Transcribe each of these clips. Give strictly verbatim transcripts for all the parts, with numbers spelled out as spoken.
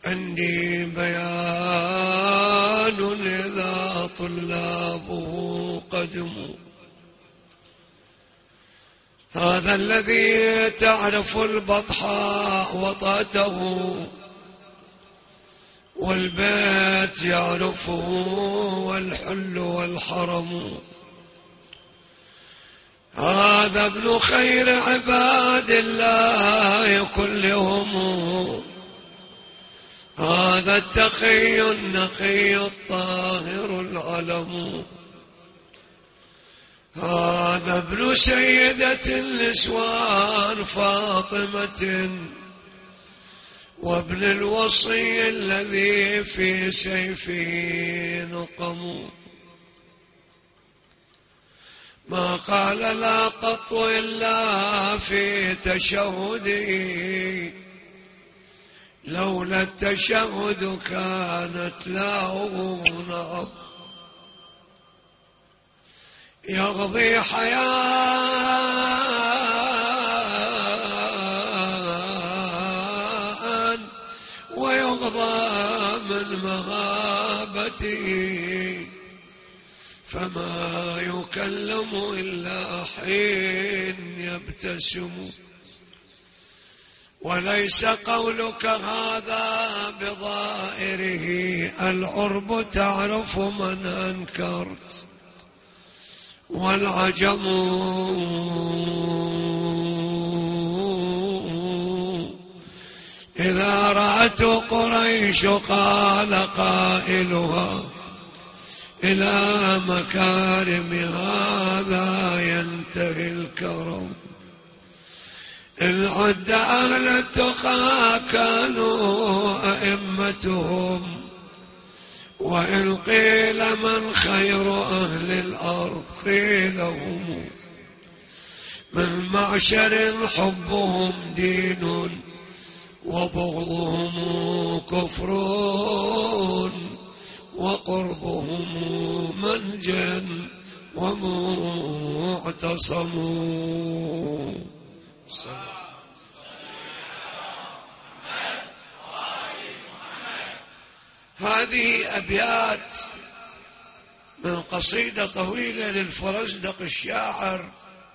عندي بيان إذا طلابه قدموا. هذا الذي تعرف البطحاء وطأته، والبيت يعرفه والحل والحرم. هذا ابن خير عباد الله كلهم، هذا التقي النقي الطاهر العلم. هذا ابن سيدة النسوان فاطمة، وابن الوصي الذي في سيفه نقم. ما قال لا قط إلا في تشهده، لولا التشهد كانت له نعم. يقضي حياء ويقضى من مغابته، فما يكلم إلا حين يبتسم. وليس قولك هذا بظاهره، العرب تعرف من أنكرت، والعجم إذا رأت قريش قال قائلها إلى مكارم هذا ينتهي الكرم. إن عد أهل التقى كانوا أئمتهم، وإن قيل من خير أهل الأرض قيل هم. من معشر حبهم دين وبغضهم كفر، وقربهم منجا ومعتصم. هذه أبيات من قصيدة طويلة للفرزدق الشاعر،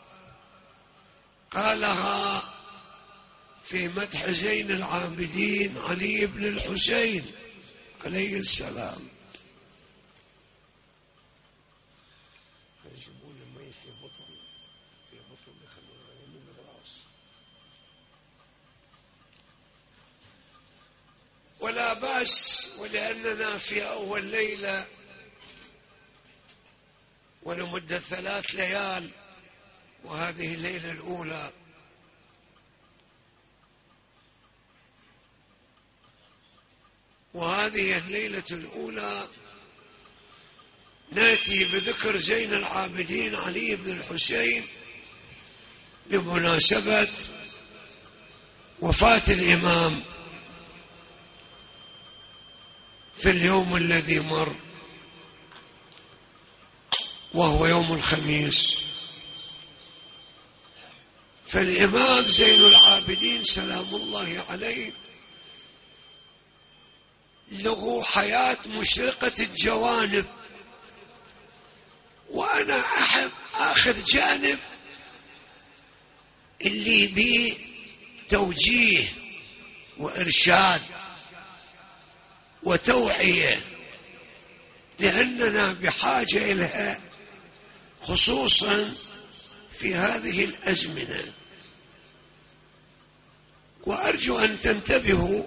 قالها في مدح زين العابدين علي بن الحسين عليه السلام. ولا بأس، ولأننا في أول ليلة ولمدة ثلاث ليال، وهذه الليلة الأولى وهذه الليلة الأولى نأتي بذكر زين العابدين علي بن الحسين بمناسبة وفاة الإمام في اليوم الذي مر، وهو يوم الخميس. فالإمام زين العابدين سلام الله عليه له حياة مشرقة الجوانب، وأنا أحب آخذ جانب اللي بيه توجيه وإرشاد وتوعية، لأننا بحاجة إليها خصوصا في هذه الأزمنة. وأرجو أن تنتبهوا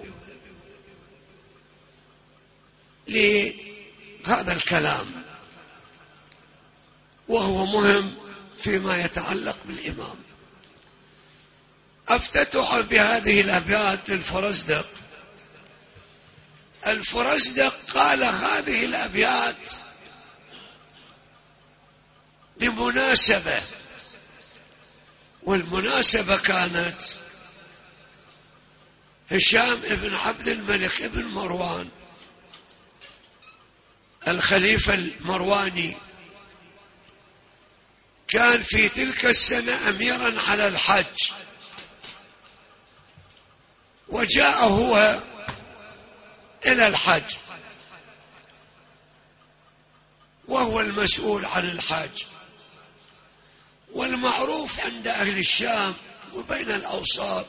لهذا الكلام، وهو مهم فيما يتعلق بالإمام. أفتتح بهذه الأبيات للفرزدق. الفرزدق قال هذه الأبيات بمناسبة، والمناسبة كانت هشام ابن عبد الملك ابن مروان الخليفة المرواني كان في تلك السنة أميرا على الحج، وجاء هو إلى الحج، وهو المسؤول عن الحج. والمعروف عند أهل الشام وبين الأوساط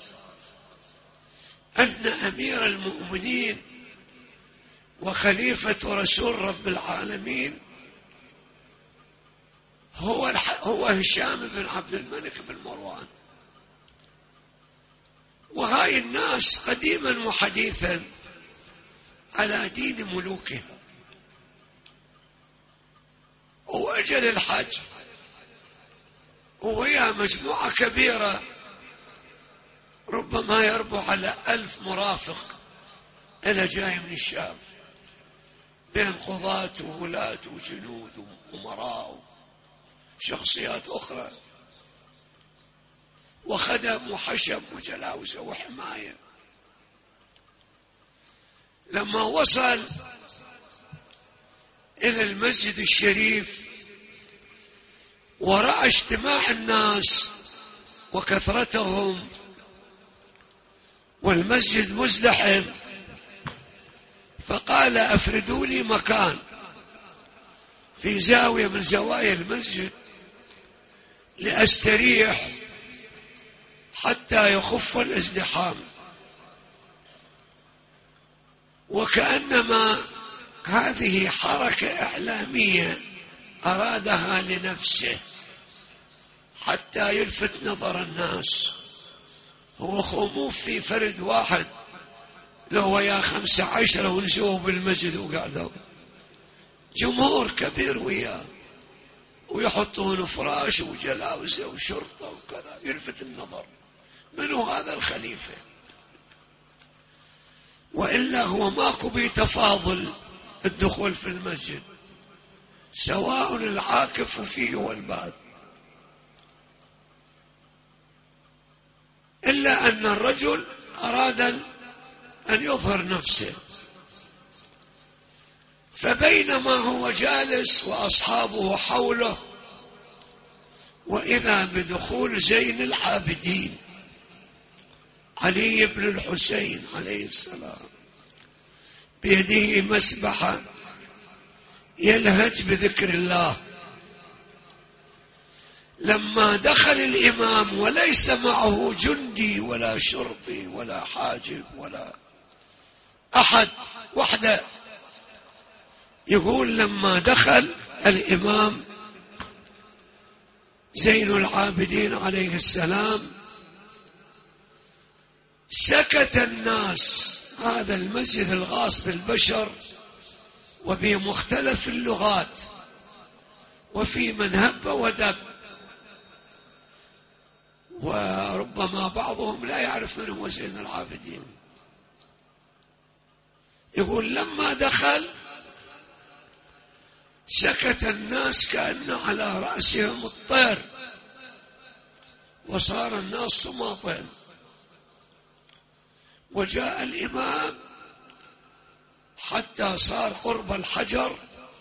أن أمير المؤمنين وخليفة رسول رب العالمين هو هو هشام بن عبد الملك بن مروان. وهاي الناس قديما وحديثا على دين ملوكها، وأجل الحج ويا مجموعة كبيرة ربما يربو على ألف مرافق إلى جاي من الشام، بين قضاة وولاة وجنود وأمراء وشخصيات أخرى وخدم وحشم وجلاوزة وحماية. لما وصل إلى المسجد الشريف ورأى اجتماع الناس وكثرتهم والمسجد مزدحم، فقال أفردوا لي مكان في زاوية من زوايا المسجد لأستريح حتى يخف الازدحام. وكأنما هذه حركة إعلامية أرادها لنفسه حتى يلفت نظر الناس. هو خموف في فرد واحد، لو ويا خمسة عشرة ونسوه بالمسجد وقعدوا جمهور كبير وياه ويحطون فراش وجلاوزة وشرطة وكذا، يلفت النظر منو هذا الخليفة. وإلا هو ماكو بتفاضل الدخول في المسجد، سواء العاكف فيه والباد، إلا أن الرجل أراد أن يظهر نفسه. فبينما هو جالس وأصحابه حوله، وإذا بدخول زين العابدين علي بن الحسين عليه السلام بيده مسبحة يلهج بذكر الله. لما دخل الإمام وليس معه جندي ولا شرطي ولا حاجب ولا أحد، وحده، يقول لما دخل الإمام زين العابدين عليه السلام سكت الناس. هذا المسجد الغاص بالبشر وبمختلف اللغات، وفي من هب ودب، وربما بعضهم لا يعرف من هو زين العابدين. يقول لما دخل سكت الناس كأن على رأسهم الطير، وصار الناس صماطين. وجاء الإمام حتى صار قرب الحجر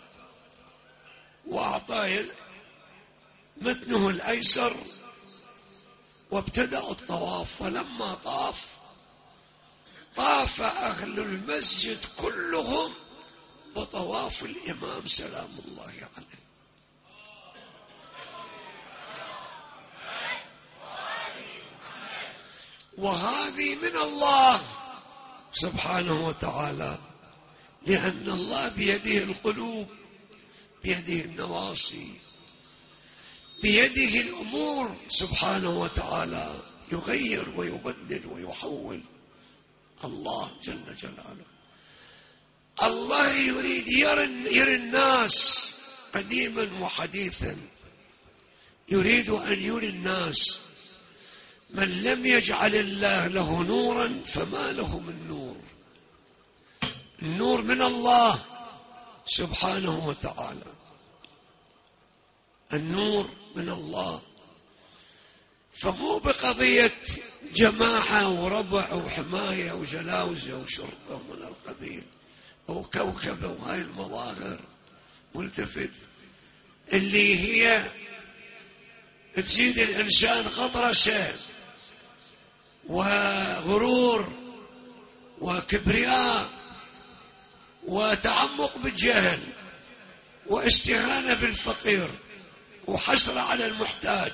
وأعطاه متنه الأيسر وابتدأ الطواف. ولما طاف طاف أهل المسجد كلهم بطواف الإمام سلام الله عليه. وهذه من الله سبحانه وتعالى، لأن الله بيده القلوب، بيده النواصي، بيده الأمور سبحانه وتعالى، يغير ويبدل ويحول. الله جل جلاله. الله يريد يرى الناس قديما وحديثا، يريد أن يري الناس من لم يجعل الله له نورا فما له من نور. النور من الله سبحانه وتعالى، النور من الله. فمو بقضية جماعة وربع وحماية وجلاوزة وشرطة من القبيل أو كوكبة وهاي المظاهر ملتفت اللي هي تزيد الإنسان غطرسة وغرور وكبرياء وتعمق بالجهل واستهانة بالفقير وحسرة على المحتاج.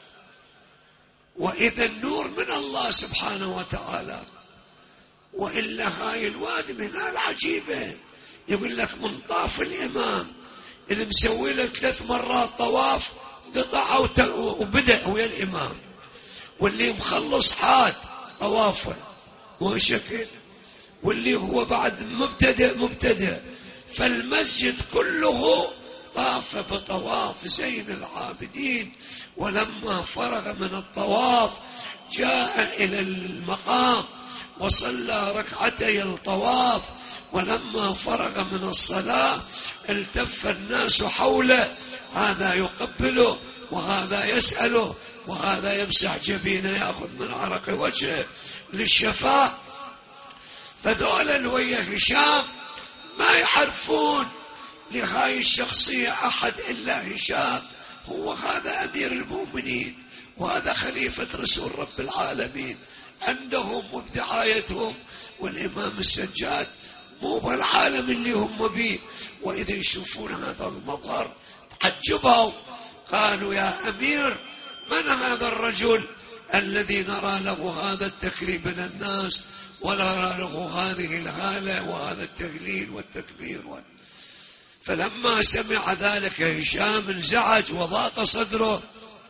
وإذا النور من الله سبحانه وتعالى. وإلا هاي الوادي من العجيبة، يقول لك من طاف الإمام اللي مسوي له ثلاث مرات طواف قطع وبدأ ويا الإمام، واللي مخلص حاد طوافه وشكل، واللي هو بعد مبتدئ مبتدئ. فالمسجد كله طاف بطواف زين العابدين. ولما فرغ من الطواف جاء إلى المقام وصلى ركعتي الطواف. ولما فرغ من الصلاة التف الناس حوله، هذا يقبله وهذا يسأله وهذا يمسح جبينه يأخذ من عرق وجهه للشفاء. فذولا الويا هشام ما يعرفون لهاي الشخصية أحد إلا هشام، هو هذا أمير المؤمنين وهذا خليفة رسول رب العالمين عندهم وبدعايتهم. والإمام السجاد مو بالعالم اللي هم به. وإذا يشوفون هذا المظهر تعجبوا، قالوا يا أمير من هذا الرجل الذي نرى له هذا التكريم من الناس ونرى له هذه الهالة وهذا التهليل والتكبير. فلما سمع ذلك هشام انزعج وضاق صدره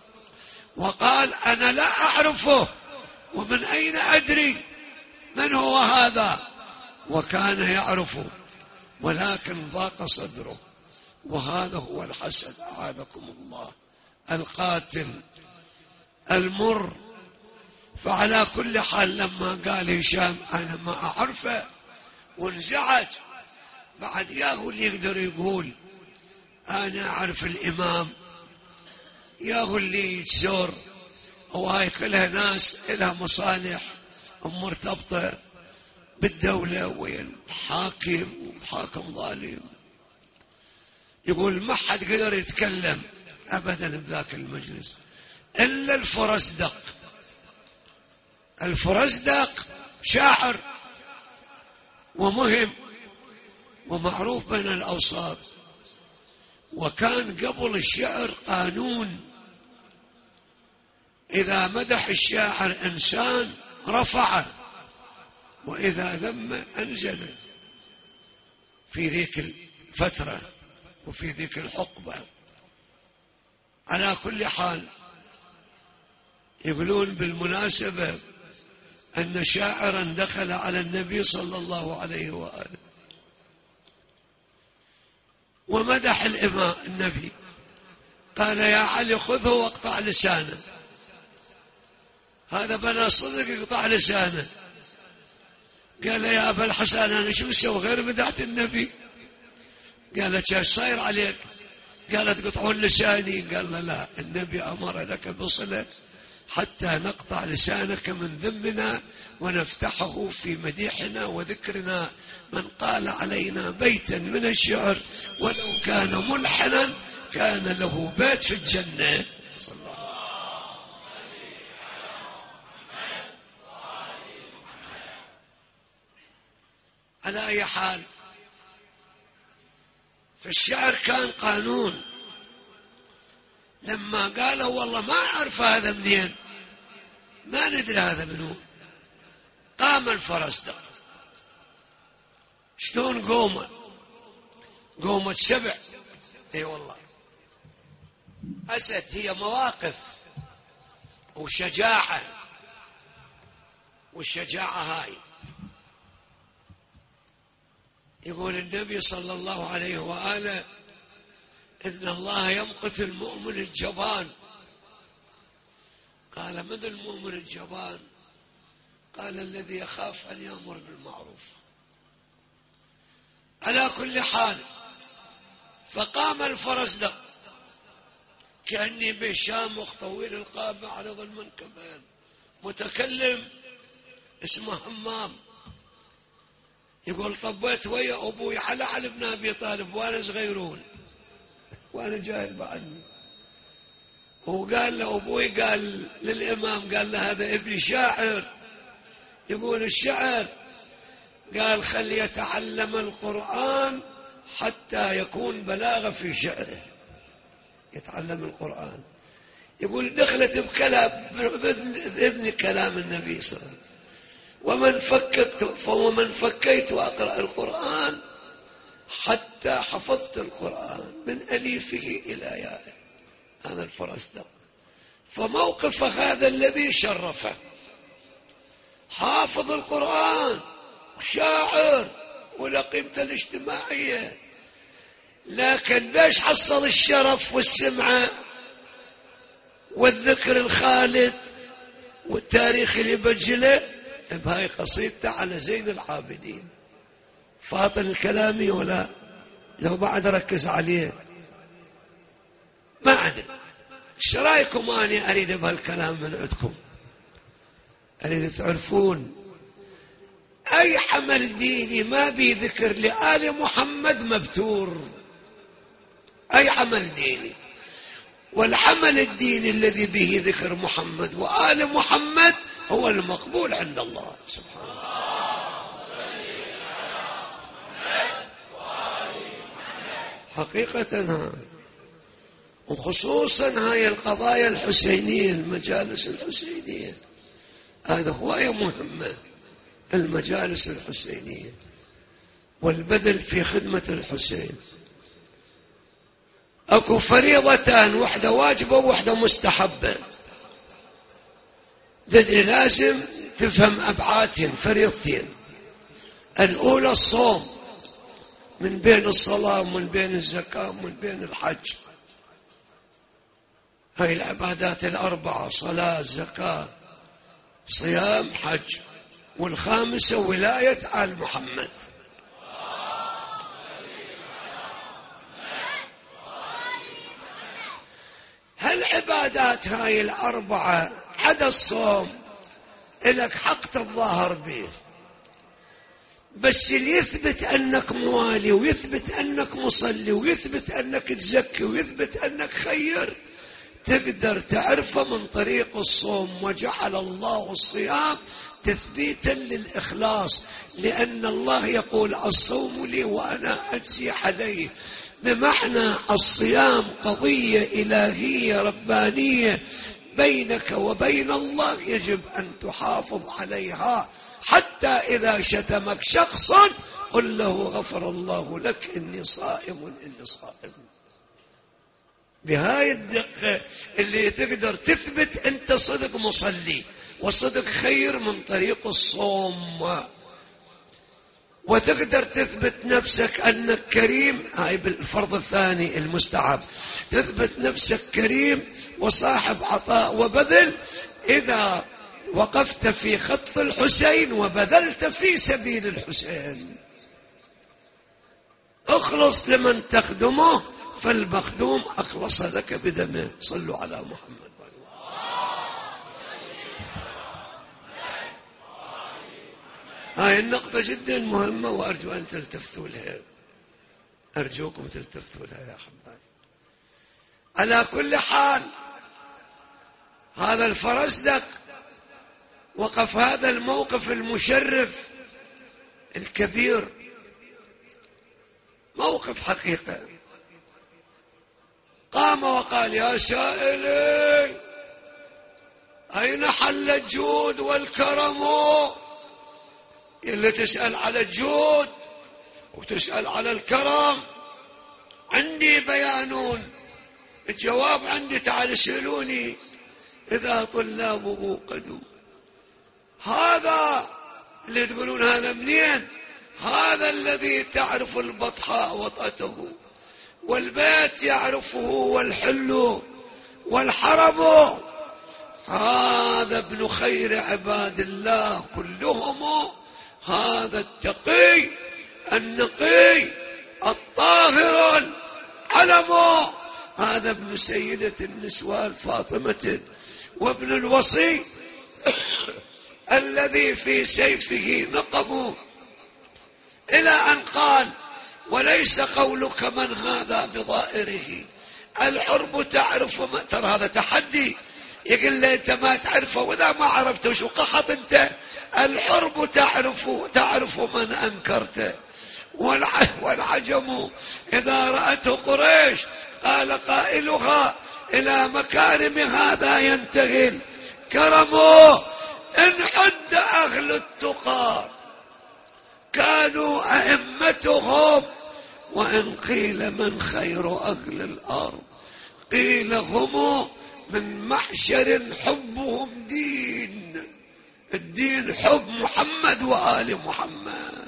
وقال أنا لا أعرفه ومن أين أدري من هو هذا. وكان يعرفه ولكن ضاق صدره. وهذا هو الحسد أعاذكم الله، القاتل المر. فعلى كل حال لما قال هشام أنا ما أعرفه وانزعج، بعد ياهو اللي يقدر يقول أنا أعرف الإمام، ياهو اللي يتزور. وهاي كلها ناس لها مصالح مرتبطة بالدولة والحاكم وحاكم ظالم. يقول ما حد قدر يتكلم أبدا بذاك المجلس إلا الفرزدق. الفرزدق شاعر ومهم ومعروف بين الأوساط، وكان قبل الشعر قانون إذا مدح الشاعر إنسان رفعه وإذا ذم أنزله في ذيك الفترة وفي ذيك الحقبة. على كل حال يقولون بالمناسبة أن شاعرا دخل على النبي صلى الله عليه وآله ومدح الإمام النبي، قال يا علي خذه واقطع لسانه. هذا بلا صدق يقطع لسانه. قال يا أبا الحسن أنا شو سوي غير مدحت النبي؟ قالت ايش صاير عليك؟ قالت قطعون لساني. قال لا, لا النبي أمر لك بصلة حتى نقطع لسانك من ذمنا ونفتحه في مديحنا وذكرنا. من قال علينا بيتا من الشعر ولو كان ملحنا كان له بيت في الجنة. صلى الله على أي حال. فالشعر كان قانون. لما قالوا والله ما أعرف هذا منين، ما ندري هذا منو، قام الفرزدق. شلون قومه؟ قومة سبع. اي والله أسد، هي مواقف وشجاعة. والشجاعة هاي يقول النبي صلى الله عليه وآله إن الله يمقت المؤمن الجبان. قال من المؤمن الجبان؟ قال الذي يخاف أن يأمر بالمعروف. على كل حال فقام الفرزدق كأني بشامخ طويل القامة عرض المنكبين متكلم اسمه همام. يقول طبيت ويا أبوي على علي بن أبي طالب وأنا صغيرون وأنا جاهل بعدني. وقال له أبوي قال للإمام قال له هذا ابني شاعر. يقول الشعر قال خلي يتعلم القرآن حتى يكون بلاغة في شعره، يتعلم القرآن. يقول دخلت بكلام بإذن كلام النبي صلى الله عليه وسلم، ومن فككت فومن فكيت وأقرأ القرآن حتى حفظت القرآن من أليفه إلى يائه. هذا الفرزدق. فموقف هذا الذي شرفه، حافظ القرآن وشاعر ولا قيمته الاجتماعية، لكن ليش حصل الشرف والسمعة والذكر الخالد والتاريخ اللي بجله؟ بهاي قصيدته على زين العابدين. فاطن الكلامي ولا لو بعد ركز عليه ما أدري. ايش رايكم؟ أنا أريد بهالكلام من عندكم، أريد تعرفون أي عمل ديني ما بي ذكر لآل محمد مبتور، أي عمل ديني. والعمل الديني الذي به ذكر محمد وآل محمد هو المقبول عند الله سبحانه وتعالى. حقيقة هاي، وخصوصا هاي القضايا الحسينية، المجالس الحسينية، هذا هواية مهمة، المجالس الحسينية والبذل في خدمة الحسين. اكو فريضتان، واحدة واجبة وواحدة مستحبة. بدري لازم تفهم أبعادهن، فريضتين. الأولى الصوم، من بين الصلاة ومن بين الزكاة ومن بين الحج، هاي العبادات الأربعة، صلاة زكاة صيام حج. والخامسة ولاية آل محمد. هالعبادات هاي الأربعة عدا الصوم إلك حق تتظاهر به، بس اللي يثبت أنك موالي ويثبت أنك مصلي ويثبت أنك تزكي ويثبت أنك خير تقدر تعرفه من طريق الصوم. وجعل الله الصيام تثبيتا للإخلاص، لأن الله يقول الصوم لي وأنا أجزي عليه، بمعنى الصيام قضية إلهية ربانية بينك وبين الله، يجب أن تحافظ عليها. حتى إذا شتمك شخص قل له غفر الله لك إني صائم إني صائم. بهاي الدقة اللي تقدر تثبت أنت صدق مصلي وصدق خير من طريق الصوم، وتقدر تثبت نفسك أنك كريم. هاي بالفرض الثاني المستحب، تثبت نفسك كريم وصاحب عطاء وبذل إذا وقفت في خط الحسين وبذلت في سبيل الحسين. اخلص لمن تخدمه فالمخدوم أخلص لك بدمه. صلوا على محمد. هاي النقطة جدا مهمة وأرجو أن تلتفتوا لها، أرجوكم تلتفتوا لها يا حبايبي. على كل حال هذا الفرزدق وقف هذا الموقف المشرف الكبير، موقف حقيقة. قام وقال يا سائلي أين حل الجود والكرم؟ اللي تسأل على الجود وتسأل على الكرم عندي بيانون، الجواب عندي، تعال اسألوني إذا طلابه قدوا. هذا اللي تقولون هذا منين؟ هذا الذي تعرف البطحاء وطأته والبيت يعرفه والحل والحرم، هذا ابن خير عباد الله كلهم، هذا التقي النقي الطاهر العلم، هذا ابن سيدة النسوان فاطمة وابن الوصي الذي في سيفه نقب، إلى أن قال وليس قولك من هذا بظائره، الحرب تعرف. ترى هذا تحدي، يقول له أنت ما تعرفه، وإذا ما عرفته شو قحط أنت؟ الحرب تعرف تعرف من أنكرته. والعجم إذا رأته قريش قال قائلها إلى مكارم هذا ينتهي كرمه. إن حد أهل التقى كانوا أئمتهم، وإن قيل من خير أهل الأرض قيل هم من محشر حبهم دين. الدين حب محمد وآل محمد.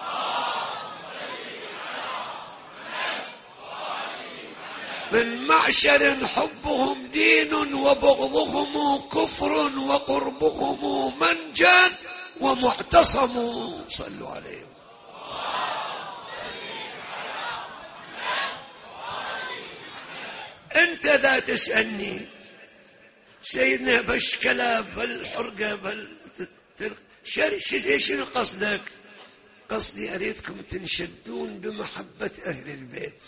من معشر حبهم دين وبغضهم كفر وقربهم منجا ومعتصم. صلوا عليه. انت ذا تسألني سيدنا بشكلة بالحرقة بل شنو قصدك؟ قصدي أريدكم تنشدون بمحبة أهل البيت،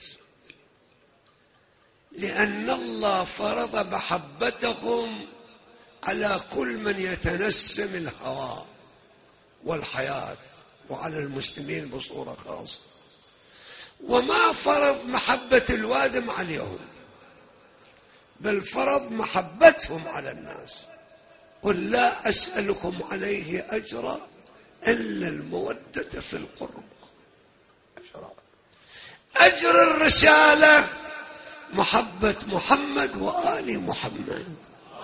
لأن الله فرض محبتهم على كل من يتنسم الهوى والحياة، وعلى المسلمين بصورة خاصة، وما فرض محبة الوادم عليهم، بل فرض محبتهم على الناس. قل لا أسألكم عليه أجرا إلا المودة في القرب. أجر الرسالة محبة محمد وآل محمد.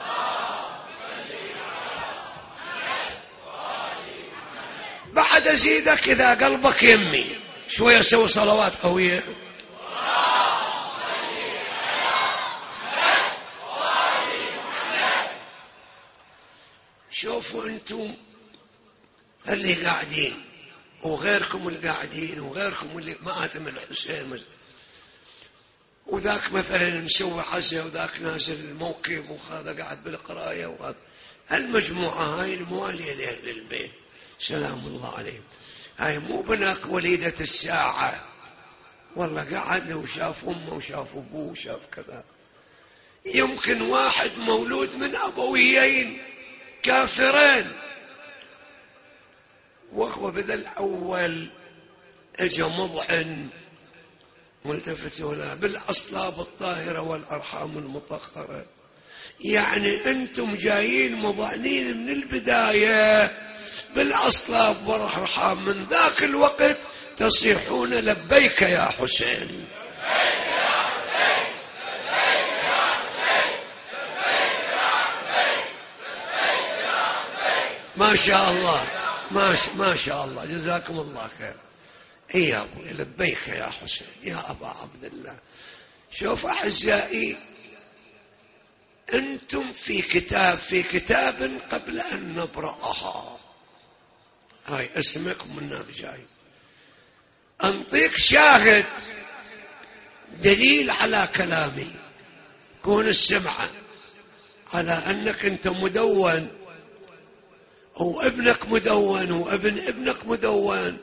بعد أزيدك إذا قلبك يمي شوية سوي صلوات قوية. شوفوا أنتم اللي قاعدين وغيركم اللي قاعدين وغيركم اللي مآتم الحسين، وذاك مثلا مسوي حزة وذاك نازل الموكب وهذا قاعد بالقراية، وهذا المجموعة هاي الموالية لأهل البيت سلام الله عليهم. هاي مو بناك وليدة الساعة، والله قاعد وشاف أمه وشاف أبوه وشاف كذا. يمكن واحد مولود من أبويين كافرين، وهو بدأ الأول اجى مضعن ملتفت ولا بالأصلاب الطاهرة والأرحام المطهرة. يعني أنتم جايين مضعنين من البداية بالأصلاب والأرحام، من ذاك الوقت تصيحون لبيك يا حسين. ما شاء الله ما شاء, ما شاء الله جزاكم الله خير. اي يا ابوي لبيك يا حسين يا ابا عبد الله. شوف اعزائي، انتم في كتاب في كتاب قبل ان نبرأها، هاي اسمكم من جاي، انطيك شاهد دليل على كلامي، كون السمعة على انك انت مدون وابنك مدون وابن ابنك مدون،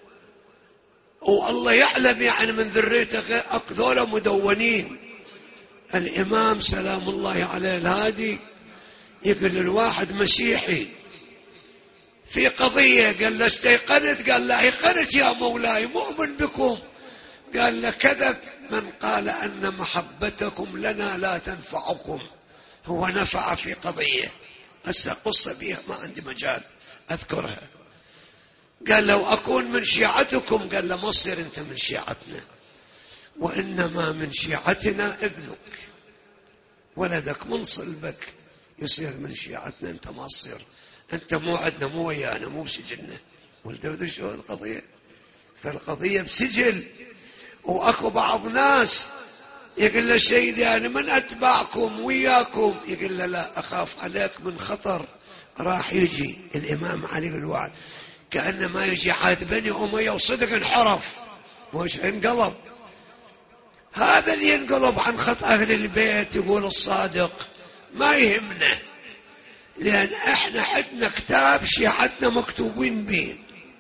والله يعلم يعني من ذريتك أكثر مدونين. الإمام سلام الله عليه الهادي يقول للواحد مسيحي في قضية، قال له استيقنت؟ قال له ايقنت يا مولاي مؤمن بكم. قال له كذب من قال أن محبتكم لنا لا تنفعكم، هو نفع في قضية هسه قصة بيها ما عندي مجال أذكرها. قال لو أكون من شيعتكم، قال له ما تصير أنت من شيعتنا، وإنما من شيعتنا ابنك، ولدك من صلبك يصير من شيعتنا، أنت ما تصير، أنت مو عندنا مو ويانا مو بسجلنا. قلت شو القضية؟ فالقضية بسجل. وأكو بعض ناس يقول له سيدي أنا من أتبعكم وياكم، يقول له لا أخاف عليك من خطر راح يجي الإمام علي الوعد، كأنما يجي عاد بني أمية وصدق انحرف مش انقلب. هذا اللي ينقلب عن خط أهل البيت يقول الصادق ما يهمنا، لأن احنا عندنا كتاب شيعتنا مكتوبين به،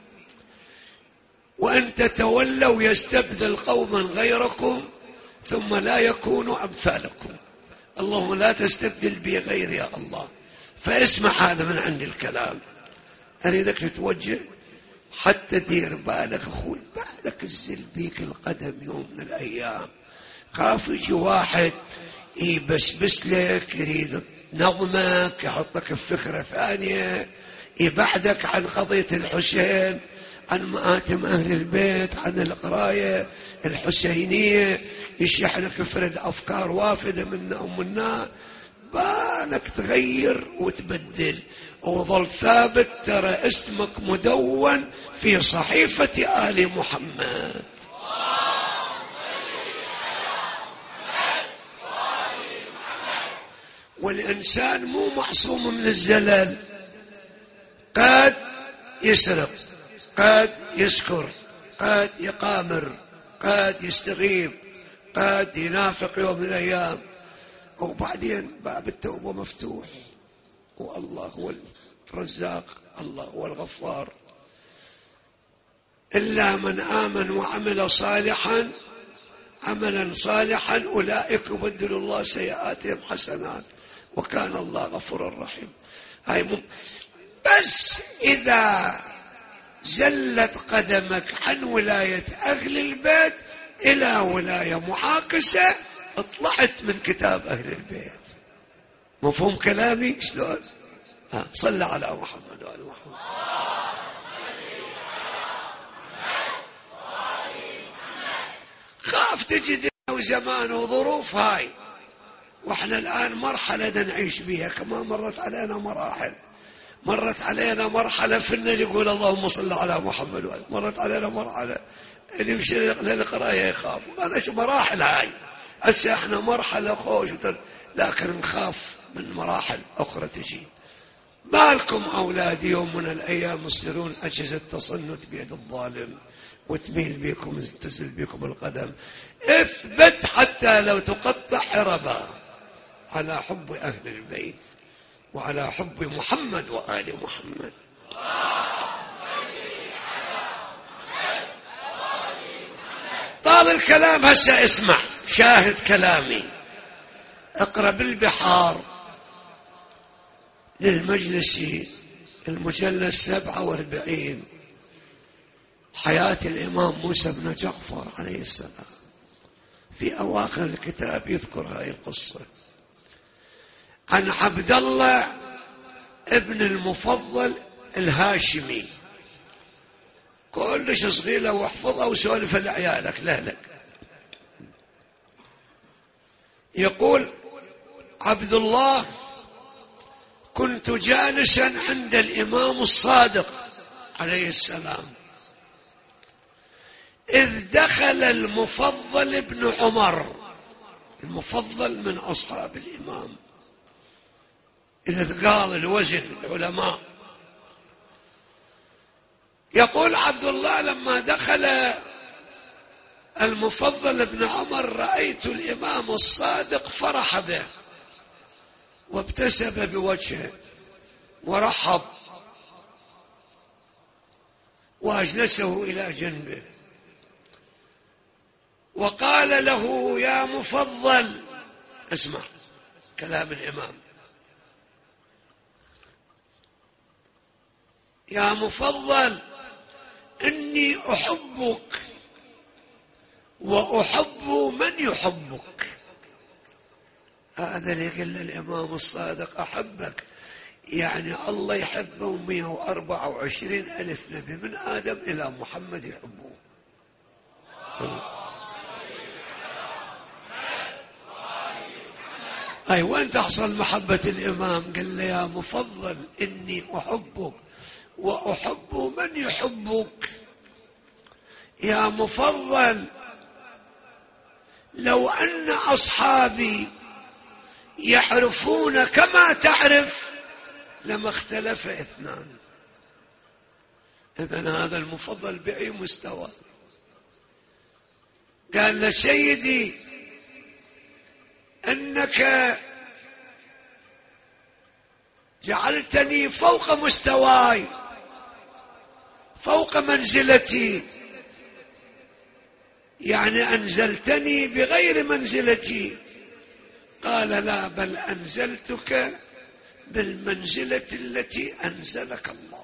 وأن تتولوا يستبدل قوما غيركم ثم لا يكونوا أمثالكم. اللهم لا تستبدل بي غيري يا الله. فاسمع هذا من عند الكلام، أريدك تتوجه حتى دير بالك أخوي، بالك تزل بيك القدم يوم من الأيام. خاف يجي واحد يبسبس لك، يريد نظمك، يحطك في فكرة ثانية، يبعدك عن قضية الحسين، عن مآتم أهل البيت، عن القراية الحسينية، يشحنك فرد أفكار وافدة من أم الناس. بالك تغير وتبدل، وظل ثابت ترى اسمك مدون في صحيفة آل محمد. والإنسان مو معصوم من الزلل، قد يسرق، قد يسكر، قد يقامر، قد يستغيب، قد ينافق يوم من الأيام، وبعدين باب التوبة مفتوح، والله هو الرزاق، الله هو الغفار. إلا من آمن وعمل صالحا عملا صالحا أولئك يبدل الله سيئاتهم حسنات وكان الله غفورا رحيم. هاي مم... بس إذا زلت قدمك عن ولاية أهل البيت إلى ولاية معاكسة، اطلعت من كتاب أهل البيت. مفهوم كلامي شلون؟ ها صلى على محمد وآل محمد. خاف تجد زمان وظروف هاي، واحنا الآن مرحلة نعيش بها كما مرت علينا مراحل. مرت علينا مرحلة في النبي يقول اللهم صل على محمد وآل، مرت علينا مرحلة اللي يمشي للقراية يخاف. هذا شو مراحل هاي. هسه احنا مرحلة خوش، لكن نخاف من مراحل أخرى تجي. بالكم أولادي يوم من الأيام يصيرون أجهزة تصنت بيد الظالم، وتميل بكم تزل بكم القدم. اثبت حتى لو تقطع حربا على حب أهل البيت وعلى حب محمد وآل محمد. طال الكلام هسه اسمع، شاهد كلامي. اقرأ بالبحار للمجلس المجلد سبعة واربعين، حياة الإمام موسى بن جعفر عليه السلام. في أواخر الكتاب يذكر هذه القصة عن عبد الله ابن المفضل الهاشمي. كلش صغيرة واحفظها وسولفها لعيالك لهلك. يقول عبد الله: كنت جالسا عند الإمام الصادق عليه السلام إذ دخل المفضل ابن عمر. المفضل من أصحاب الإمام، إذا قال الوزن العلماء. يقول عبد الله: لما دخل المفضل ابن عمر رأيت الإمام الصادق فرح به وابتسم بوجهه ورحب وأجلسه إلى جنبه وقال له: يا مفضل، اسمع كلام الإمام، يا مفضل إني أحبك وأحب من يحبك. هذا اللي قال الإمام الصادق أحبك، يعني الله يحبه مئة وأربعة وعشرين ألف نبي من آدم إلى محمد يحبه. أي وين تحصل محبة الإمام؟ قال له: يا مفضل إني أحبك وأحب من يحبك. يا مفضل، لو أن أصحابي يعرفون كما تعرف لما اختلف اثنان. إذن هذا المفضل بأي مستوى؟ قال له: سيدي، أنك جعلتني فوق مستواي، فوق منزلتي، يعني أنزلتني بغير منزلتي. قال لا، بل أنزلتك بالمنزلة التي أنزلك الله.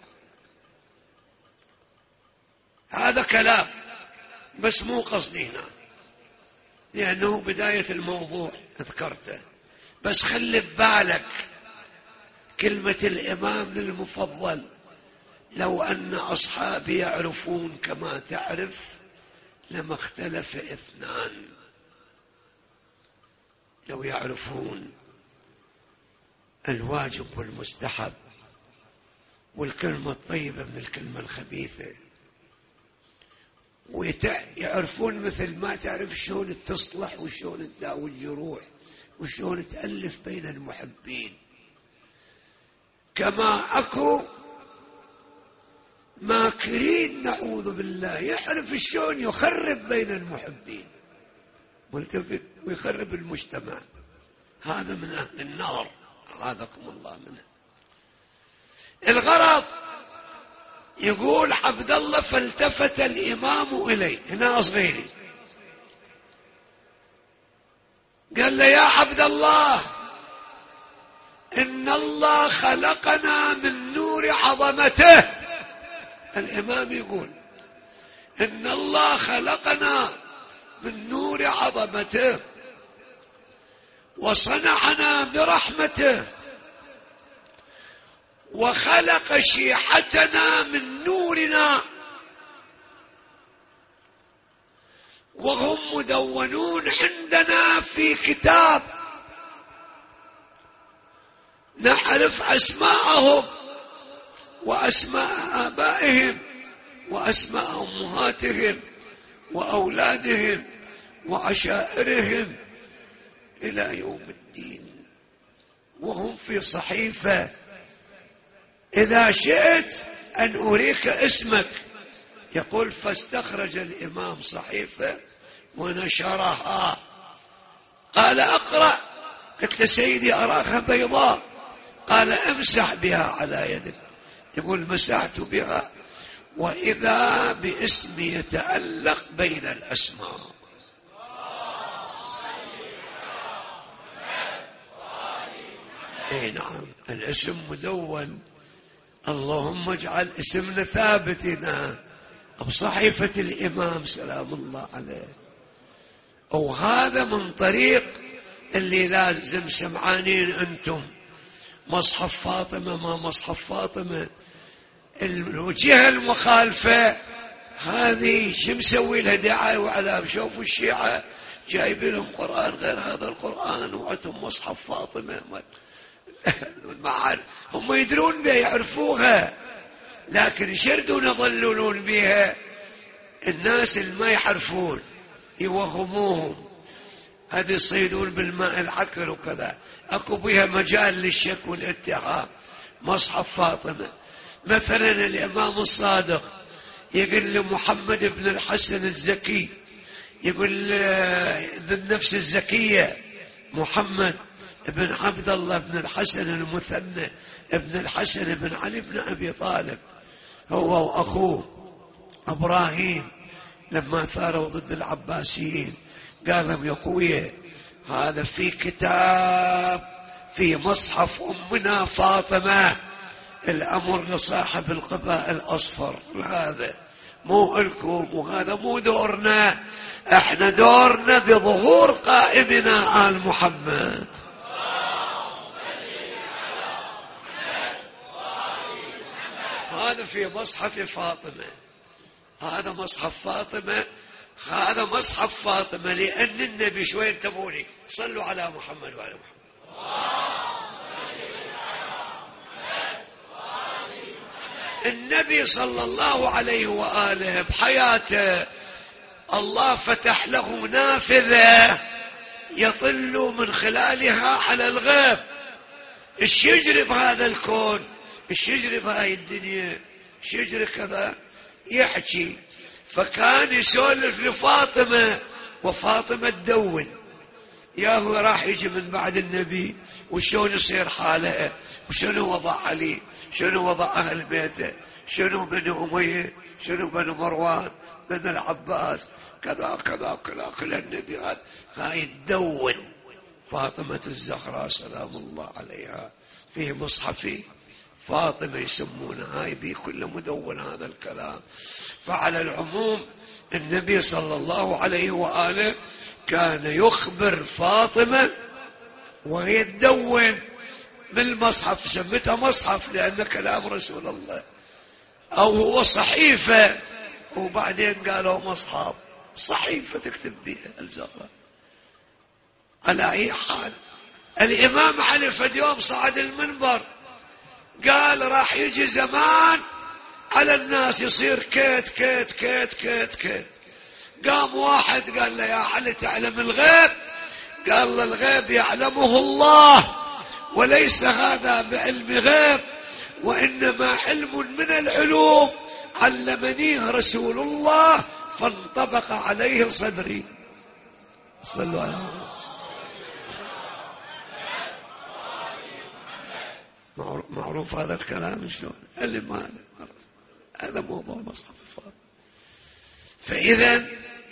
هذا كلام بس مو قصدي هنا، لأنه بداية الموضوع ذكرته، بس خلي ببالك كلمة الإمام المفضل: لو أن أصحابي يعرفون كما تعرف لما اختلف اثنان. لو يعرفون الواجب والمستحب والكلمة الطيبة من الكلمة الخبيثة، ويعرفون مثل ما تعرف شلون تصلح وشلون تداوي الجروح وشلون تألف بين المحبين، كما أكو ماكرين نعوذ بالله يعرف شلون يخرب بين المحبين ملتفت ويخرب المجتمع. هذا من أهل النار، أعاذكم الله منه. الغرض يقول عبد الله: فالتفت الإمام إليه، هنا صغيري، قال له: يا عبد الله، إن الله خلقنا من نور عظمته. الإمام يقول: إن الله خلقنا من نور عظمته وصنعنا برحمته وخلق شيعتنا من نورنا، وهم مدونون عندنا في كتاب نعرف أسماءهم وأسماء آبائهم وأسماء أمهاتهم وأولادهم وعشائرهم إلى يوم الدين، وهم في صحيفة. إذا شئت أن أريك اسمك. يقول: فاستخرج الإمام صحيفة ونشرها. قال: أقرأ. قلت له: سيدي أراها بيضاء. قال: امسح بها على يدك. يقول: مسحت بها وإذا باسم يتألق بين الأسماء. اي نعم، الاسم مدون. اللهم اجعل اسمنا ثابتنا بصحيفة الإمام سلام الله عليه. وهذا من طريق اللي لازم سمعانين أنتم. مصحف فاطمة ما مصحف فاطمة، الوجهة المخالفة هذه شو مسوي لها دعاية وعلام؟ شوفوا الشيعة جايب لهم قرآن غير هذا القرآن وعندهم مصحف فاطمة. هم يدرون بها يعرفوها، لكن شردون يضللون بها الناس اللي ما يعرفون، يوهموهم. هذه يصيدون بالماء العكر وكذا. اكو بها مجال للشك والاتهام. مصحف فاطمة مثلا الإمام الصادق يقول لمحمد بن الحسن الزكي، يقول ذي النفس الزكية محمد بن عبد الله بن الحسن المثنى ابن الحسن بن علي بن أبي طالب، هو وأخوه إبراهيم لما ثاروا ضد العباسيين، قال لهم: يا أخويا، هذا في كتاب في مصحف أمنا فاطمة، الأمر لصاحب القباء الأصفر، هذا مو لكم وهذا مو دورنا، احنا دورنا بظهور قائدنا آل محمد. هذا في مصحف فاطمة، هذا مصحف فاطمة، هذا مصحف فاطمة لأن النبي شوي انتبهوني، صلوا على محمد وعلى محمد. النبي صلى الله عليه وآله بحياته الله فتح له نافذة يطل من خلالها على الغيب. ايش يجري بهذا الكون، ايش يجري بهاي الدنيا، ايش يجري كذا، يحكي. فكان يسولف لفاطمة وفاطمة تدون، يا هو راح يجي من بعد النبي وشون يصير حاله، وشنو وضع علي، شنو وضع أهل بيته، شنو بنو أمية، شنو بنو مروان، بنو العباس، كذا كذا كذا كل النبي هذا هاي تدون فاطمة الزهراء سلام الله عليها، فيه مصحفي فاطمة يسمونها، هاي بي كل مدون هذا الكلام. فعلى العموم النبي صلى الله عليه وآله كان يخبر فاطمة وهي تدون بالمصحف، سمتها مصحف لأن كلام رسول الله، أو هو صحيفة وبعدين قالوا مصحف، صحيفة تكتب بها الزهراء. على أي حال الإمام علي فد يوم صعد المنبر قال راح يجي زمان على الناس يصير كيت كيت كيت كيت كيت. قام واحد قال له يا علي تعلم الغيب؟ قال له الغيب يعلمه الله، وليس هذا بعلم غيب، وإنما علم من العلوم علمنيه رسول الله فانطبق عليه صدري. صلوا على محمد. معروف هذا الكلام شلون؟ اللي ما هذا موضوع مصحف الفاضل. فإذا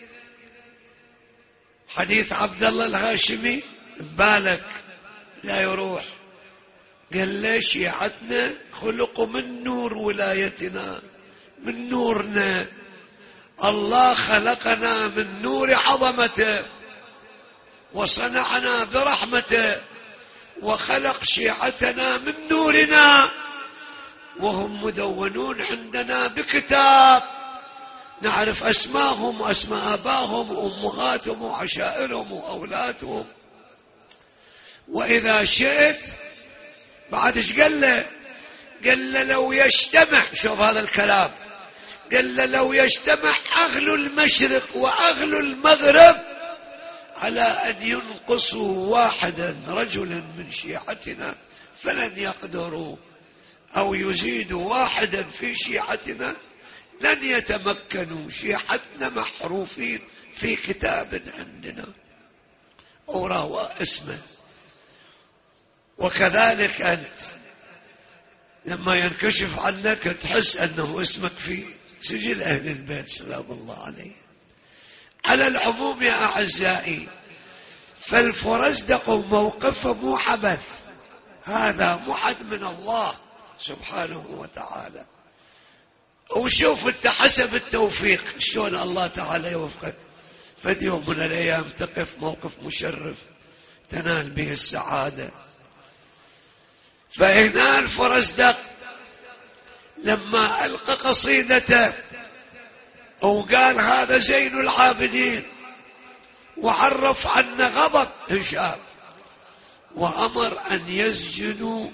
حديث عبد الله الهاشمي بالك لا يروح، قال ليش شيعتنا خلقوا من نور ولايتنا، من نورنا، الله خلقنا من نور عظمته وصنعنا برحمته، وخلق شيعتنا من نورنا، وهم مدونون عندنا بكتاب نعرف أسماءهم وأسماء آبائهم وأمهاتهم وعشائرهم وأولادهم. وإذا شئت بعد ايش قال له؟ قال له لو يجتمع، شوف هذا الكلام، قال له لو يجتمع أهل المشرق وأهل المغرب على أن ينقصوا واحدا رجلا من شيعتنا فلن يقدروا، أو يزيدوا واحدا في شيعتنا لن يتمكنوا، شيعتنا محروفين في كتاب عندنا أوراوا اسمه. وكذلك أنت لما ينكشف عنك تحس أنه اسمك في سجل أهل البيت سلام الله عليه. على العموم يا أعزائي، فالفرزدق موقفه مو عبث، هذا محد من الله سبحانه وتعالى. وشوف انت حسب التوفيق شلون الله تعالى يوفقك، فد يوم من الأيام تقف موقف مشرف تنال به السعادة. فهنا الفرزدق لما ألقى قصيدته وقال هذا زين العابدين وعرف عنا غضب هشام، وأمر أن يسجنوا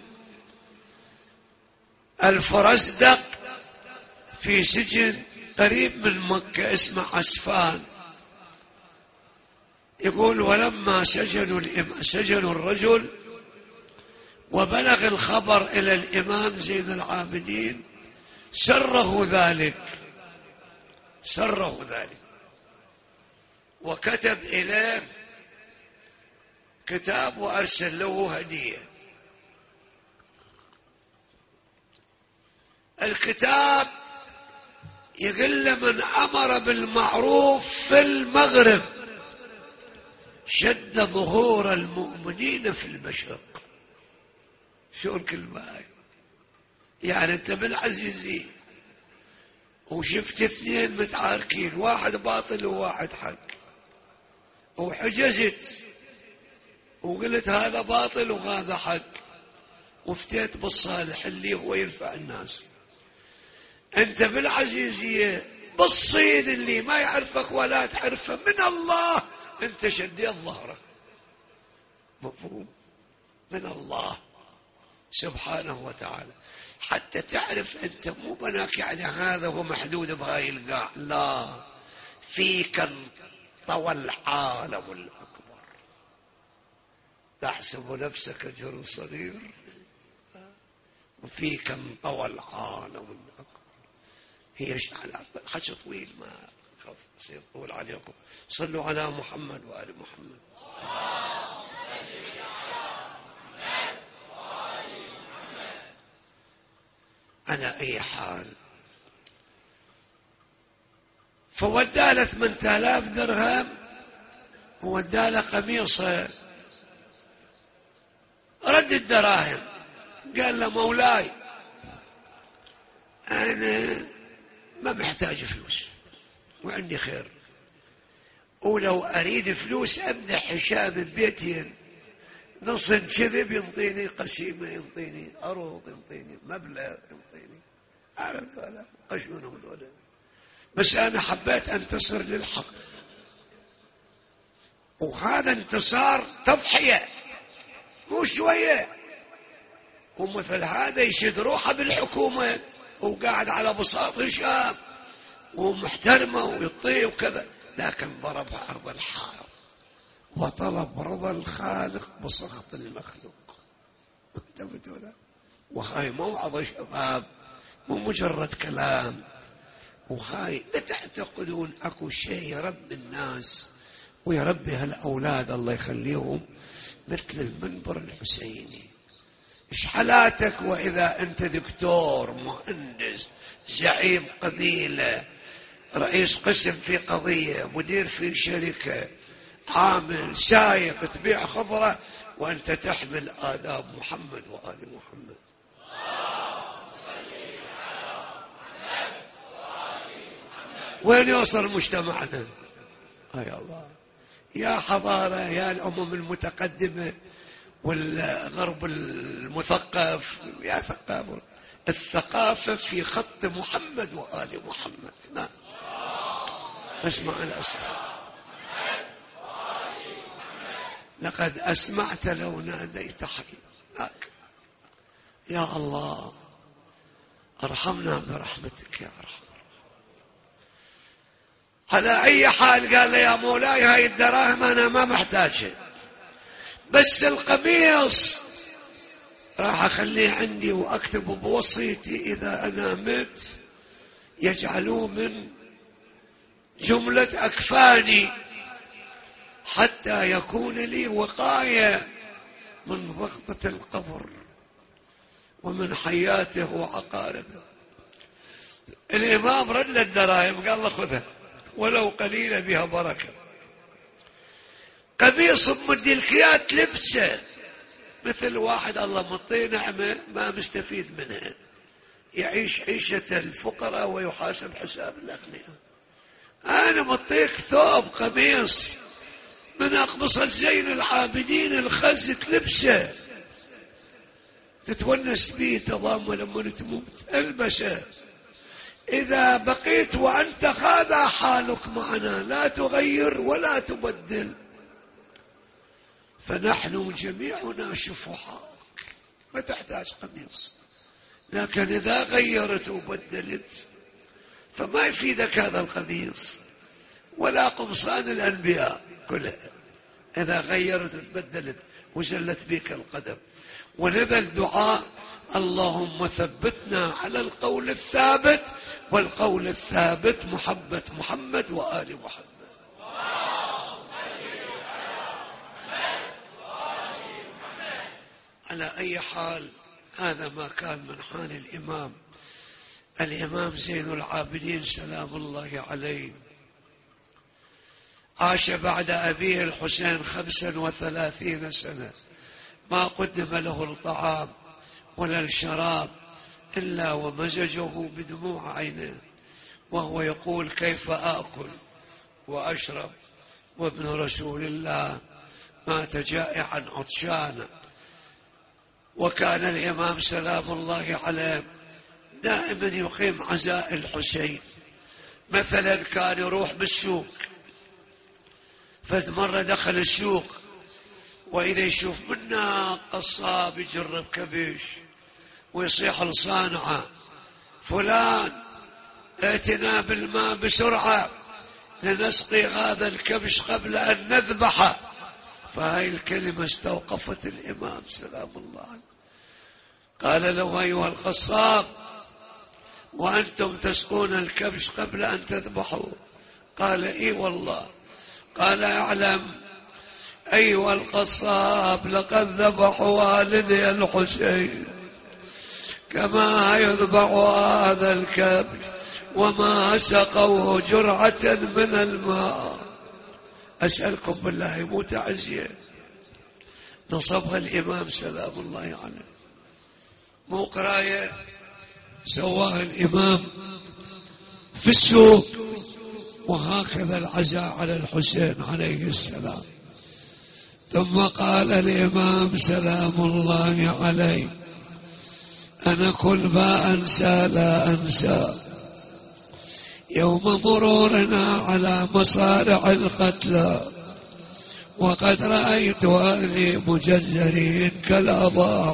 الفرزدق في سجن قريب من مكة اسمه عسفان. يقول ولما سجنوا, سجنوا الرجل وبلغ الخبر إلى الإمام زين العابدين سره ذلك، سره ذلك وكتب إليه كتاب وأرسل له هدية. الكتاب يقول من أمر بالمعروف في المغرب شد ظهور المؤمنين في المشرق. شو الكلمة هاي؟ يعني انت بالعزيزية وشفت اثنين متعاركين، واحد باطل وواحد حق، وحجزت وقلت هذا باطل وهذا حق، وفتيت بالصالح اللي هو ينفع الناس. انت بالعزيزية بالصين اللي ما يعرفك ولا تعرفه من الله انت شديت ظهرك، مفهوم؟ من الله سبحانه وتعالى، حتى تعرف انت مو بناك يعني هذا هو محدود بهاي القاع، لا، فيك انطوى العالم الأكبر، تحسب نفسك جرو صغير وفيك انطوى العالم الأكبر. هي حكي طويل ما يصير طول عليكم. صلوا على محمد وآل محمد. على أي حال، فوداله ثمانية آلاف درهم ووداله قميصه رد الدراهم. قال له مولاي أنا ما محتاج فلوس وعندي خير، ولو أريد فلوس أمدح هشام ببيتين، نص كذب ينطيني، قسيمة ينطيني، أروض ينطيني، مبلغ ينطيني، أعرف ولا قشونهم ذولا، بس أنا حبيت أنتصر للحق، وهذا انتصار تضحية مو شوية. ومثل هذا يشد روحه بالحكومة وقاعد على بساط هشام ومحترمة ويطيع وكذا، لكن ضربها أرض الحائط وطلب رضا الخالق بسخط المخلوق. وهاي موعظة شباب، مو مجرد كلام. وهاي لا تعتقدون اكو شيء يربي الناس ويربي هالأولاد الله يخليهم مثل المنبر الحسيني. إيش حالاتك وإذا أنت دكتور، مهندس، زعيم قبيلة، رئيس قسم في قضية، مدير في شركة، عامل، سايق، تبيع خضرة، وأنت تحمل آداب محمد وآل محمد. وين يوصل مجتمعنا؟ يا الله، يا حضارة، يا الأمم المتقدمة والغرب المثقف، يا ثقافة، الثقافة في خط محمد وآل محمد. نعم، اسمع الأسماء. لقد أسمعت لو ناديت حي. يا الله ارحمنا برحمتك يا أرحم. على أي حال قال لي يا مولاي هاي الدراهم أنا ما محتاجها، بس القميص راح أخليه عندي وأكتب بوصيتي إذا أنا مت يجعلوه من جملة أكفاني حتى يكون لي وقاية من ضغطة القبر ومن حياته وعقاربه. الإمام رد الدراهم قال له خذها ولو قليلة بها بركة. قميص مدلكيات لبسه مثل واحد الله مطيه نعمة ما مستفيد منها، يعيش عيشة الفقراء ويحاسب حساب الأغنياء. أنا مطيك ثوب قميص من أقمصة زين العابدين الخزك لبسه، تتونس بيه تضام لما تموت، البسه. إذا بقيت وأنت هذا حالك معنا لا تغير ولا تبدل، فنحن جميعنا شفعاء، ما تحتاج قميص. لكن إذا غيرت وبدلت فما يفيدك هذا القميص ولا قمصان الأنبياء كلها إذا غيرت وتبدلت وزلت بك القدم. ولذا الدعاء اللهم ثبتنا على القول الثابت، والقول الثابت محبة محمد وآل محمد. على أي حال هذا ما كان من حال الإمام الإمام زين العابدين سلام الله عليه. عاش بعد أبيه الحسين خمسا وثلاثين سنة، ما قدم له الطعام ولا الشراب إلا ومزجه بدموع عينه، وهو يقول كيف آكل وأشرب وابن رسول الله مات جائعا عطشانا. وكان الإمام سلام الله عليه دائما يقيم عزاء الحسين. مثلا كان يروح بالسوق، فد مرة دخل السوق وإذا يشوف منا قصاب يجرب كبش ويصيح لصانعه فلان ائتنا بالماء بسرعة لنسقي هذا الكبش قبل أن نذبحه. فهاي الكلمة استوقفت الإمام سلام الله عليه. قال له أيها القصاب وأنتم تسقون الكبش قبل أن تذبحوا؟ قال إي والله. قال اعلم أيها القصاب لقد ذبحوا والدي الحسين كما يذبح هذا الكبش وما سقوه جرعة من الماء. أسألكم بالله مو تعزية، نصبها الإمام سلام الله عليه، مو قراية، سواها الإمام في السوق. وهكذا العزاء على الحسين عليه السلام. ثم قال الإمام سلام الله عليه: أنا كل ما أنسى لا أنسى يوم مرورنا على مصارع القتلى، وقد رأيت أهلي مجزرين كالأضاح،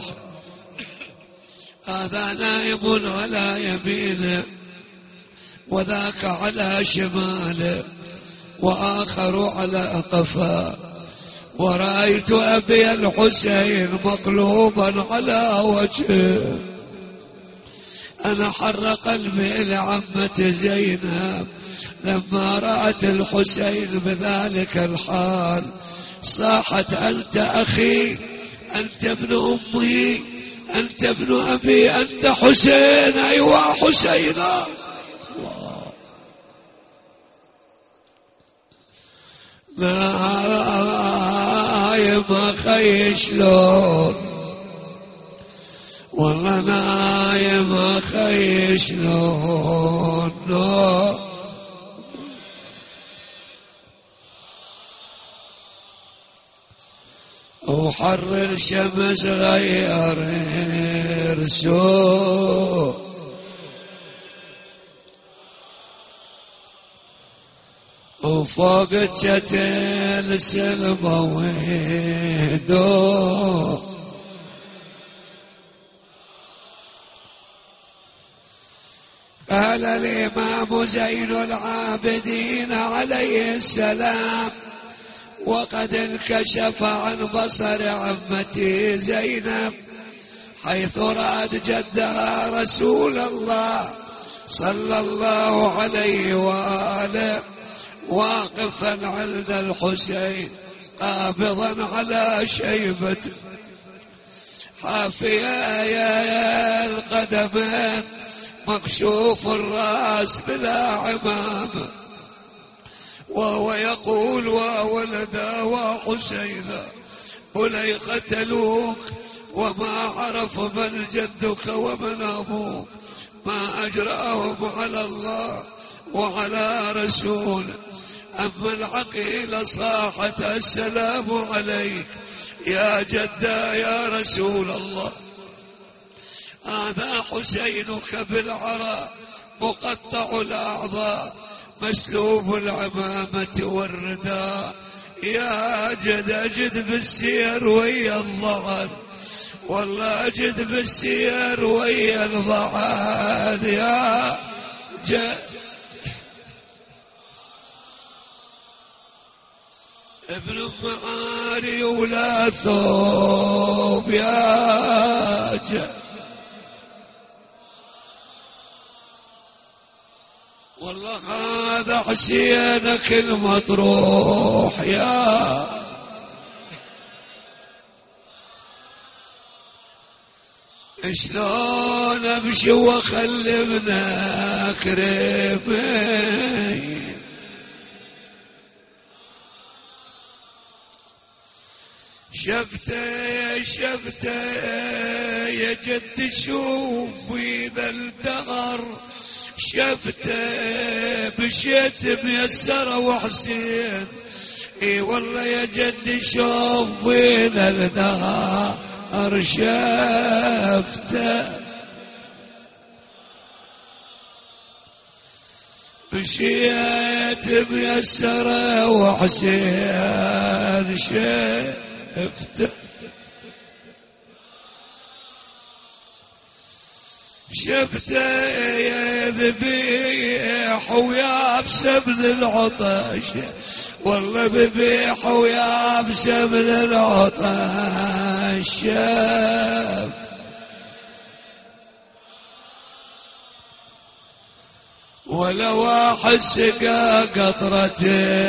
هذا نائم على يمينه وذاك على شماله وآخر على قفاه، ورأيت أبي الحسين مقلوبا على وجهه. أنا حر قلبي لعمة زينب لما رأت الحسين بذلك الحال، صاحت: أنت أخي، أنت ابن أمي، أنت ابن أبي، أنت حسين، أيوة حسينا. نايم أخي شلون، والله نايم أخي شلون، نو وحر الشمس غير رسوم، وفوق الشتل سلبة وهدوء، قال الإمام زين العابدين عليه السلام وقد انكشف عن بصر عمتي زينب حيث رأت جدها رسول الله صلى الله عليه وآله واقفا عند الحسين قابضا على شيبته حافيا يا القدمين مكشوف الرأس بلا عمامة، وهو يقول: وولدا وحسينا بني قتلوك وما عرف من جدك ومن أبوك، ما أجرأهم على الله وعلى رسوله. أما العقيلة صاحت: السلام عليك يا جدا يا رسول الله، هذا حسينك بالعراء مقطع الأعضاء مسلوب العمامة والرداء، يا جد أجد بالسير ويا الضعن، والله أجد بالسير ويا الضعن، يا جد ابن معاري ولا ثوب، يا جد والله هذا حسينك المطروح، يا شلون امشي واخلي ابنك ريبي، شفته يا شفته يا جد شوف إذا الدهر شفته بشيت ميسرة وحسين، اي والله يا جد شوف وين الدهر شفته بشيت ميسرة وحسين شفته، شفته يا ذبيح ويابس من العطش، والله ذبيح ويابس من العطش، شف ولا واحد سقى قطرة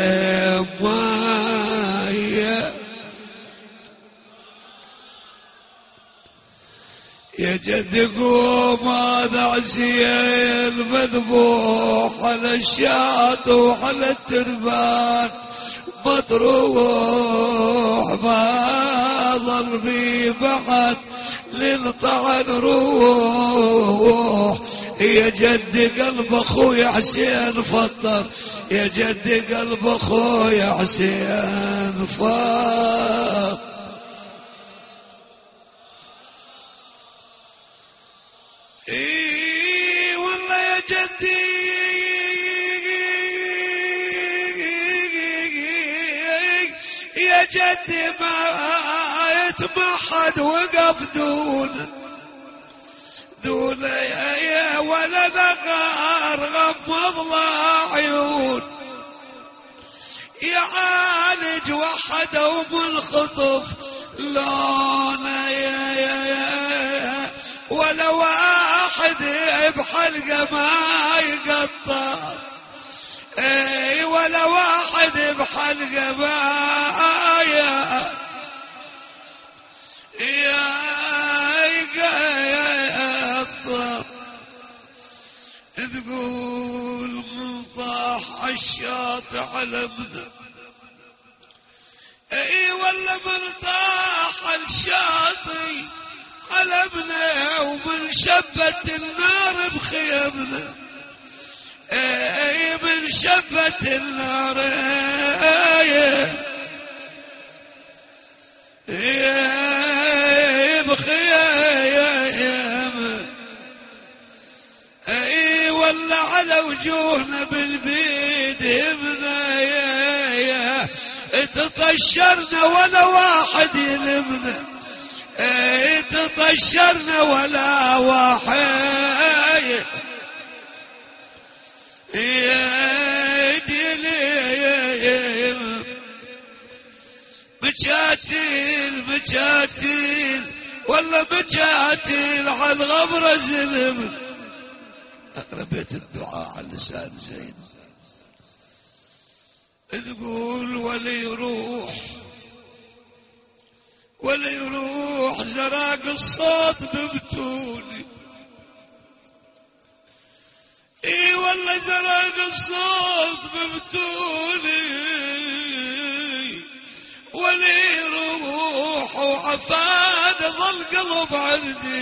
ماء، يا جد قوم هذا عزيز مذبوح على الشاط وعلى التربان مطروح ما ظل بي بعد للطعن روح. يا جد قلب اخوي حسين فطر، يا جد قلب اخوي حسين فطر. اي والله يا جدي يا جدي ما يتمحد وقف دون دون يا ولا نغار غمض عيون. يعالج وحده بالخطف لونه يا يا يا ولا واحد بحلقه ما يقطع. اي ولا واحد بحلقه ما يا يا يقطع. تقول من طاح عالشاطئ علمنا. اي والله من طاح عالشاطئ علمنا ومن شبت النار بخيمنا. اي من شبت النار اي بخيم. اي والله على وجوهنا بالبيد همنا يا يا تطشرنا ولا واحد يلمنا. اي تطشرنا ولا واحد يا دليل. مجاتيل مجاتيل والله مجاتيل على الغبرة زلم. أقربيت الدعاء على لسان زين. تقول ولي يروح ولي يروح زراق الصوت ببتوني. اي والله زراق الصوت ببتوني. ولي يروح وعفان ظل قلب عندي.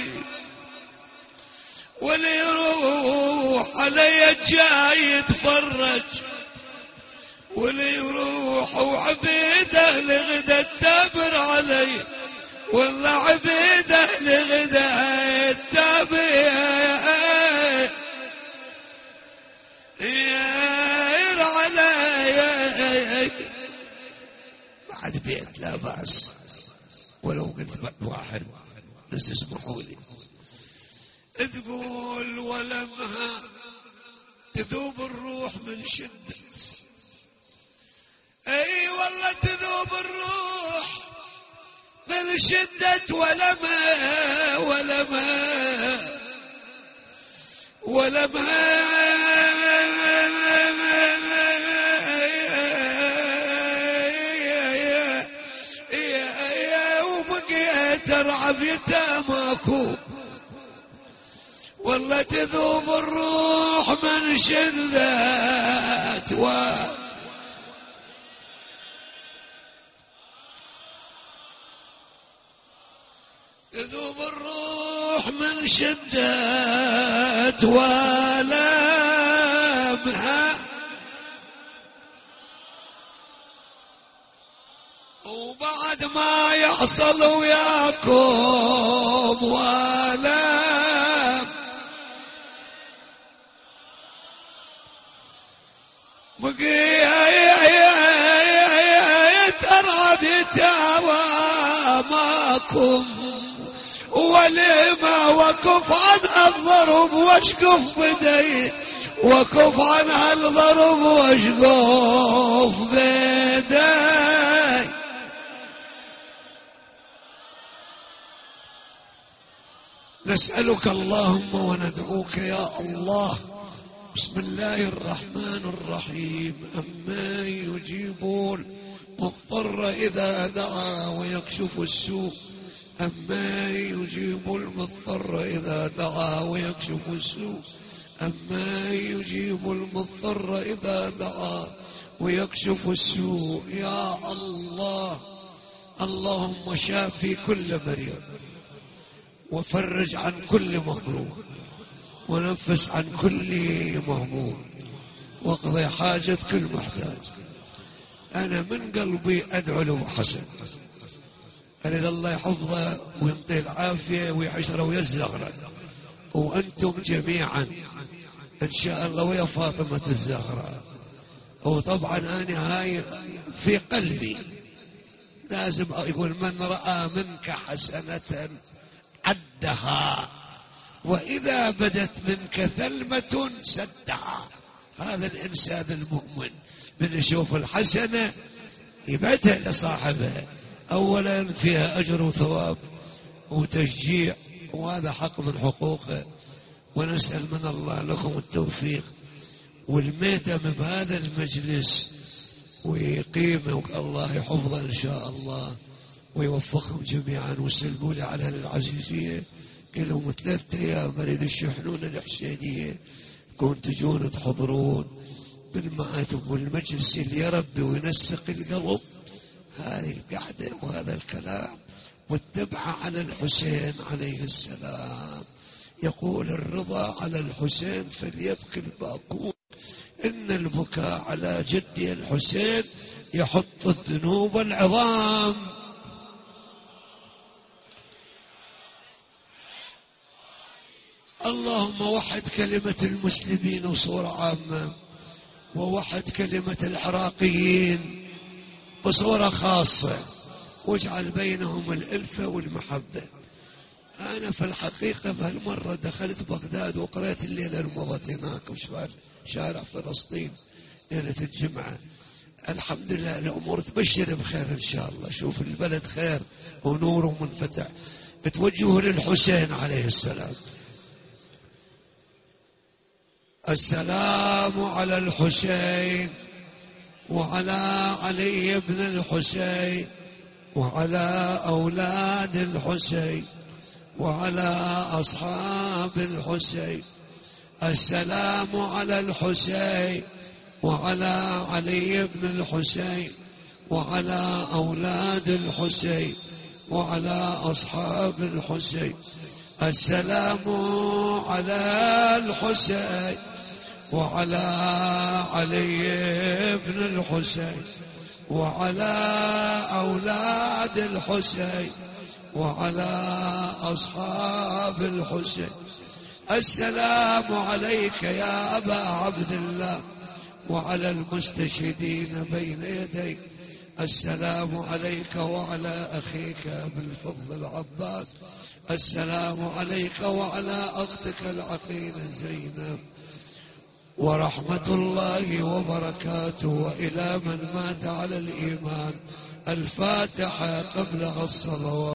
ولي يروح علي جاي يتفرج. ولي يروح وعبيده لغدا التابر علي. والله عبيده لغدا التابر يا علي. بعد بيت لا بأس ولو قلت واحد بس اسمحوا لي. تقول ولمها تذوب الروح من شدة. اي والله تذوب الروح من شدة ولما ولما ولما وبقيت ارعب يتاماكو. والله تذوب الروح من شدة و تذوب الروح من شدة ولمها. وبعد ما يحصل وياكم ولم بقيت ارعب يتاواماكم. ولما وكف عنها الضرب واشقف بدي. وكف عنها الضرب واشقف بدي. نسألك اللهم وندعوك يا الله. بسم الله الرحمن الرحيم. أمن يجيبون مضطر إذا دعا ويكشف السوء. أمن يجيب المضطر إذا دعا ويكشف السوء. أمن يجيب المضطر إذا دعا ويكشف السوء. يا الله اللهم شافي كل مريض، وفرج عن كل مكروه، ونفس عن كل مهموم، واقضي حاجة كل محتاج. أنا من قلبي أدعو له حسن، أريد الله يحفظه وينطيه العافية ويحشره ويزغره، وأنتم جميعا إن شاء الله ويا فاطمة الزهراء. وطبعا أنا هاي في قلبي لازم يقول من رأى منك حسنة عدها، وإذا بدت منك ثلمة سدها. هذا الإنسان المؤمن من يشوف الحسنة يبعدها لصاحبها، أولا فيها أجر وثواب وتشجيع، وهذا حق من حقوقه. ونسأل من الله لكم التوفيق والميتم بهذا المجلس، ويقيمه الله يحفظه إن شاء الله ويوفقهم جميعا. وسلموا لي على العزيزية قال لهم ثلاثة أيام أريد الشحنون الحسينية كون تجون تحضرون بالمآتم والمجلس اللي يربي وينسق القلب. هذه القعدة وهذا الكلام والتبعة على الحسين عليه السلام. يقول الرضا على الحسين فليبكي الباكون، إن البكاء على جدي الحسين يحط الذنوب العظام. اللهم وحد كلمة المسلمين بصورة عامة، ووحد كلمة العراقيين بصورة خاصة، واجعل بينهم الألفة والمحبة. أنا في الحقيقة بهالمرة دخلت بغداد وقرأت الليلة المضت هناك شارع فلسطين ليلة الجمعة. الحمد لله الأمور تبشر بخير إن شاء الله. شوف البلد خير ونور منفتح. توجهوا للحسين عليه السلام. السلام على الحسين وعلى علي بن الحسين وعلى أولاد الحسين وعلى أصحاب الحسين. السلام على الحسين وعلى علي بن الحسين وعلى أولاد الحسين وعلى أصحاب الحسين. السلام على الحسين وعلى علي بن الحسين وعلى أولاد الحسين وعلى أصحاب الحسين. السلام عليك يا أبا عبد الله وعلى المستشهدين بين يديك. السلام عليك وعلى أخيك بالفضل العباس. السلام عليك وعلى أختك العقيلة زينب. ورحمة الله وبركاته وإلى من مات على الإيمان. الفاتحة قبل الصلوات.